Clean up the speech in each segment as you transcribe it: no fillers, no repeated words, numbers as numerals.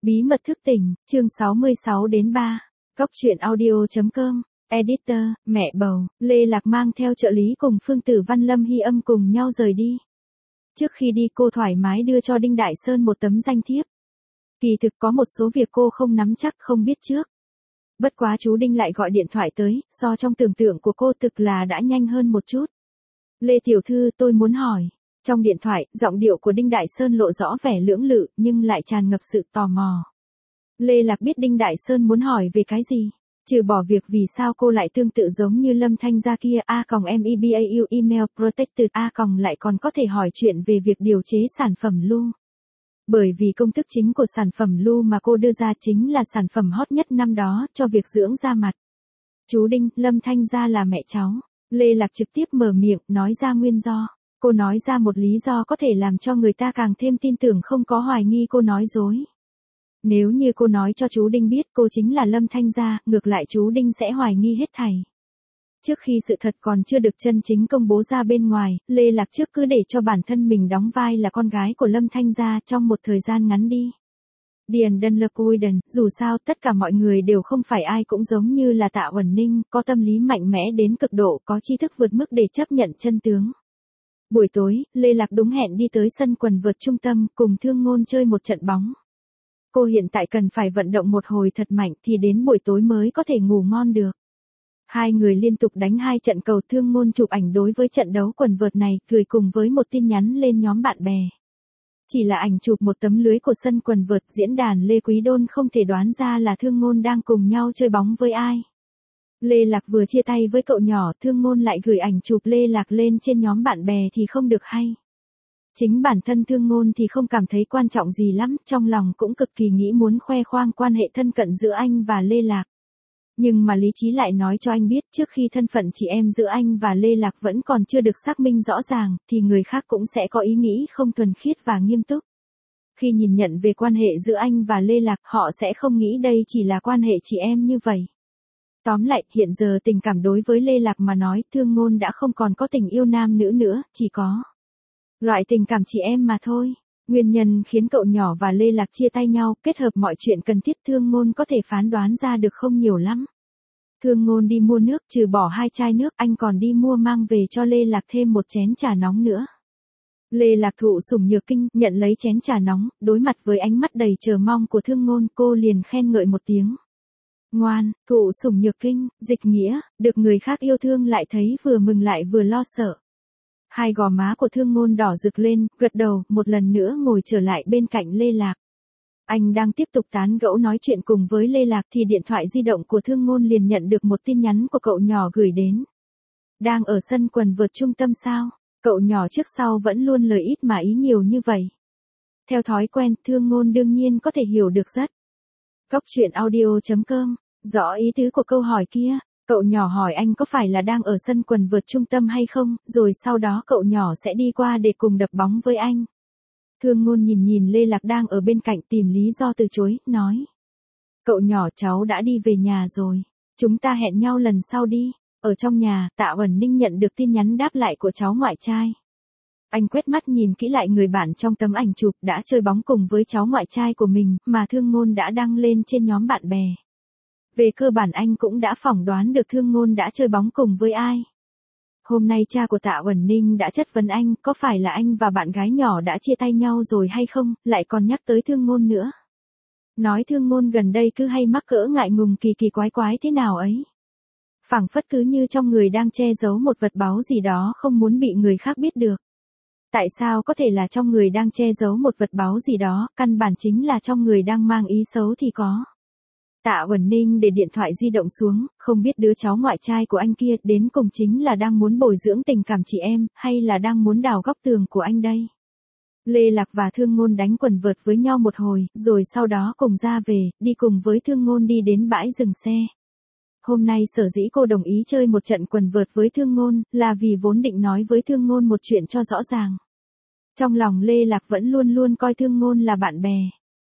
Bí mật thức tỉnh, chương 66 đến 3. Góc truyện audio.com. Editor, mẹ bầu, Lê Lạc mang theo trợ lý cùng Phương Tử Văn Lâm Hy Âm cùng nhau rời đi. Trước khi đi cô thoải mái đưa cho Đinh Đại Sơn một tấm danh thiếp. Kỳ thực có một số việc cô không nắm chắc không biết trước. Bất quá chú Đinh lại gọi điện thoại tới, so trong tưởng tượng của cô thực là đã nhanh hơn một chút. Lê tiểu thư, tôi muốn hỏi. Trong điện thoại, giọng điệu của Đinh Đại Sơn lộ rõ vẻ lưỡng lự nhưng lại tràn ngập sự tò mò. Lê Lạc biết Đinh Đại Sơn muốn hỏi về cái gì. Trừ bỏ việc vì sao cô lại tương tự giống như Lâm Thanh Gia kia @mebau email protected lại còn có thể hỏi chuyện về việc điều chế sản phẩm Lu. Bởi vì công thức chính của sản phẩm Lu mà cô đưa ra chính là sản phẩm hot nhất năm đó cho việc dưỡng da mặt. Chú Đinh, Lâm Thanh Gia là mẹ cháu. Lê Lạc trực tiếp mở miệng nói ra nguyên do. Cô nói ra một lý do có thể làm cho người ta càng thêm tin tưởng không có hoài nghi cô nói dối. Nếu như cô nói cho chú Đinh biết cô chính là Lâm Thanh Gia, ngược lại chú Đinh sẽ hoài nghi hết thảy. Trước khi sự thật còn chưa được chân chính công bố ra bên ngoài, Lê Lạc trước cứ để cho bản thân mình đóng vai là con gái của Lâm Thanh Gia trong một thời gian ngắn đi. Điền Đơn Lơ Cuiden, dù sao tất cả mọi người đều không phải ai cũng giống như là Tạ Uẩn Ninh, có tâm lý mạnh mẽ đến cực độ, có tri thức vượt mức để chấp nhận chân tướng. Buổi tối, Lê Lạc đúng hẹn đi tới sân quần vợt trung tâm cùng Thương Ngôn chơi một trận bóng. Cô hiện tại cần phải vận động một hồi thật mạnh thì đến buổi tối mới có thể ngủ ngon được. Hai người liên tục đánh 2 trận cầu. Thương Ngôn chụp ảnh đối với trận đấu quần vợt này, gửi cùng với một tin nhắn lên nhóm bạn bè. Chỉ là ảnh chụp một tấm lưới của sân quần vợt, diễn đàn Lê Quý Đôn không thể đoán ra là Thương Ngôn đang cùng nhau chơi bóng với ai. Lê Lạc vừa chia tay với cậu nhỏ, Thương Ngôn lại gửi ảnh chụp Lê Lạc lên trên nhóm bạn bè thì không được hay. Chính bản thân Thương Ngôn thì không cảm thấy quan trọng gì lắm, trong lòng cũng cực kỳ nghĩ muốn khoe khoang quan hệ thân cận giữa anh và Lê Lạc. Nhưng mà lý trí lại nói cho anh biết trước khi thân phận chị em giữa anh và Lê Lạc vẫn còn chưa được xác minh rõ ràng, thì người khác cũng sẽ có ý nghĩ không thuần khiết và nghiêm túc. Khi nhìn nhận về quan hệ giữa anh và Lê Lạc, họ sẽ không nghĩ đây chỉ là quan hệ chị em như vậy. Tóm lại, hiện giờ tình cảm đối với Lê Lạc mà nói, Thương Ngôn đã không còn có tình yêu nam nữ nữa, chỉ có loại tình cảm chị em mà thôi. Nguyên nhân khiến cậu nhỏ và Lê Lạc chia tay nhau, kết hợp mọi chuyện cần thiết, Thương Ngôn có thể phán đoán ra được không nhiều lắm. Thương Ngôn đi mua nước, trừ bỏ 2 chai nước, anh còn đi mua mang về cho Lê Lạc thêm một chén trà nóng nữa. Lê Lạc thụ sủng nhược kinh, nhận lấy chén trà nóng, đối mặt với ánh mắt đầy chờ mong của Thương Ngôn, cô liền khen ngợi một tiếng. Ngoan, thụ sủng nhược kinh, dịch nghĩa, được người khác yêu thương lại thấy vừa mừng lại vừa lo sợ. Hai gò má của Thương Ngôn đỏ rực lên, gật đầu, một lần nữa ngồi trở lại bên cạnh Lê Lạc. Anh đang tiếp tục tán gẫu nói chuyện cùng với Lê Lạc thì điện thoại di động của Thương Ngôn liền nhận được một tin nhắn của cậu nhỏ gửi đến. Đang ở sân quần vợt trung tâm sao? Cậu nhỏ trước sau vẫn luôn lời ít mà ý nhiều như vậy. Theo thói quen, Thương Ngôn đương nhiên có thể hiểu được rất. Góc truyện audio.com. Rõ ý tứ của câu hỏi kia, cậu nhỏ hỏi anh có phải là đang ở sân quần vợt trung tâm hay không, rồi sau đó cậu nhỏ sẽ đi qua để cùng đập bóng với anh. Thương Ngôn nhìn Lê Lạc đang ở bên cạnh tìm lý do từ chối, nói. Cậu nhỏ, cháu đã đi về nhà rồi, chúng ta hẹn nhau lần sau đi. Ở trong nhà, Tạ Uẩn Ninh nhận được tin nhắn đáp lại của cháu ngoại trai. Anh quét mắt nhìn kỹ lại người bạn trong tấm ảnh chụp đã chơi bóng cùng với cháu ngoại trai của mình mà Thương Ngôn đã đăng lên trên nhóm bạn bè. Về cơ bản anh cũng đã phỏng đoán được Thương Ngôn đã chơi bóng cùng với ai. Hôm nay cha của Tạ Uẩn Ninh đã chất vấn anh có phải là anh và bạn gái nhỏ đã chia tay nhau rồi hay không, lại còn nhắc tới Thương Ngôn nữa. Nói Thương Ngôn gần đây cứ hay mắc cỡ ngại ngùng kỳ quái thế nào ấy. Phảng phất cứ như trong người đang che giấu một vật báu gì đó không muốn bị người khác biết được. Tại sao có thể là trong người đang che giấu một vật báu gì đó, căn bản chính là trong người đang mang ý xấu thì có. Tạ Uẩn Ninh để điện thoại di động xuống, không biết đứa cháu ngoại trai của anh kia đến cùng chính là đang muốn bồi dưỡng tình cảm chị em, hay là đang muốn đào góc tường của anh đây. Lê Lạc và Thương Ngôn đánh quần vợt với nhau một hồi, rồi sau đó cùng ra về, đi cùng với Thương Ngôn đi đến bãi dừng xe. Hôm nay sở dĩ cô đồng ý chơi một trận quần vợt với Thương Ngôn, là vì vốn định nói với Thương Ngôn một chuyện cho rõ ràng. Trong lòng Lê Lạc vẫn luôn coi Thương Ngôn là bạn bè.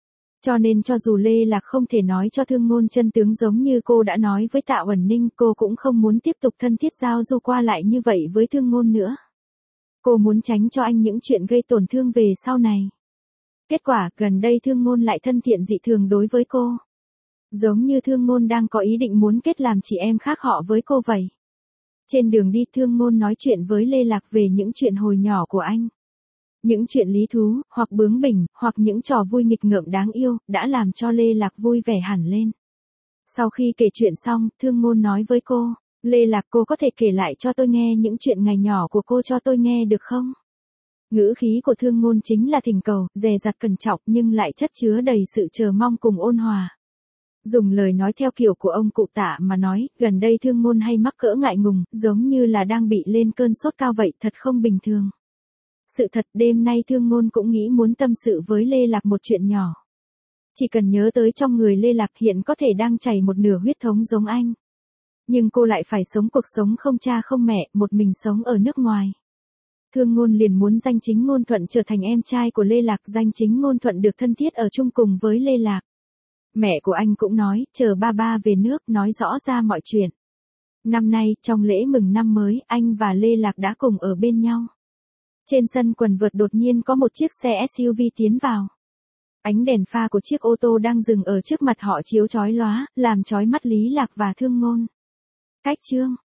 Cho nên cho dù Lê Lạc không thể nói cho Thương Ngôn chân tướng giống như cô đã nói với Tạ Uẩn Ninh, cô cũng không muốn tiếp tục thân thiết giao du qua lại như vậy với Thương Ngôn nữa. Cô muốn tránh cho anh những chuyện gây tổn thương về sau này. Kết quả, gần đây Thương Ngôn lại thân thiện dị thường đối với cô. Giống như Thương Ngôn đang có ý định muốn kết làm chị em khác họ với cô vậy. Trên đường đi Thương Ngôn nói chuyện với Lê Lạc về những chuyện hồi nhỏ của anh. Những chuyện lý thú, hoặc bướng bỉnh, hoặc những trò vui nghịch ngợm đáng yêu, đã làm cho Lê Lạc vui vẻ hẳn lên. Sau khi kể chuyện xong, Thương Ngôn nói với cô, Lê Lạc, cô có thể kể lại cho tôi nghe những chuyện ngày nhỏ của cô cho tôi nghe được không? Ngữ khí của Thương Ngôn chính là thỉnh cầu, dè dặt cẩn trọng nhưng lại chất chứa đầy sự chờ mong cùng ôn hòa. Dùng lời nói theo kiểu của ông cụ Tạ mà nói, gần đây Thương Ngôn hay mắc cỡ ngại ngùng, giống như là đang bị lên cơn sốt cao vậy, thật không bình thường. Sự thật, đêm nay Thương Ngôn cũng nghĩ muốn tâm sự với Lê Lạc một chuyện nhỏ. Chỉ cần nhớ tới trong người Lê Lạc hiện có thể đang chảy một nửa huyết thống giống anh. Nhưng cô lại phải sống cuộc sống không cha không mẹ, một mình sống ở nước ngoài. Thương Ngôn liền muốn Danh Chính Ngôn Thuận trở thành em trai của Lê Lạc, Danh Chính Ngôn Thuận được thân thiết ở chung cùng với Lê Lạc. Mẹ của anh cũng nói, chờ ba về nước nói rõ ra mọi chuyện. Năm nay, trong lễ mừng năm mới, anh và Lê Lạc đã cùng ở bên nhau. Trên sân quần vợt đột nhiên có một chiếc xe SUV tiến vào. Ánh đèn pha của chiếc ô tô đang dừng ở trước mặt họ chiếu chói lóa, làm chói mắt Lý Lạc và Thương Ngôn. Cách chương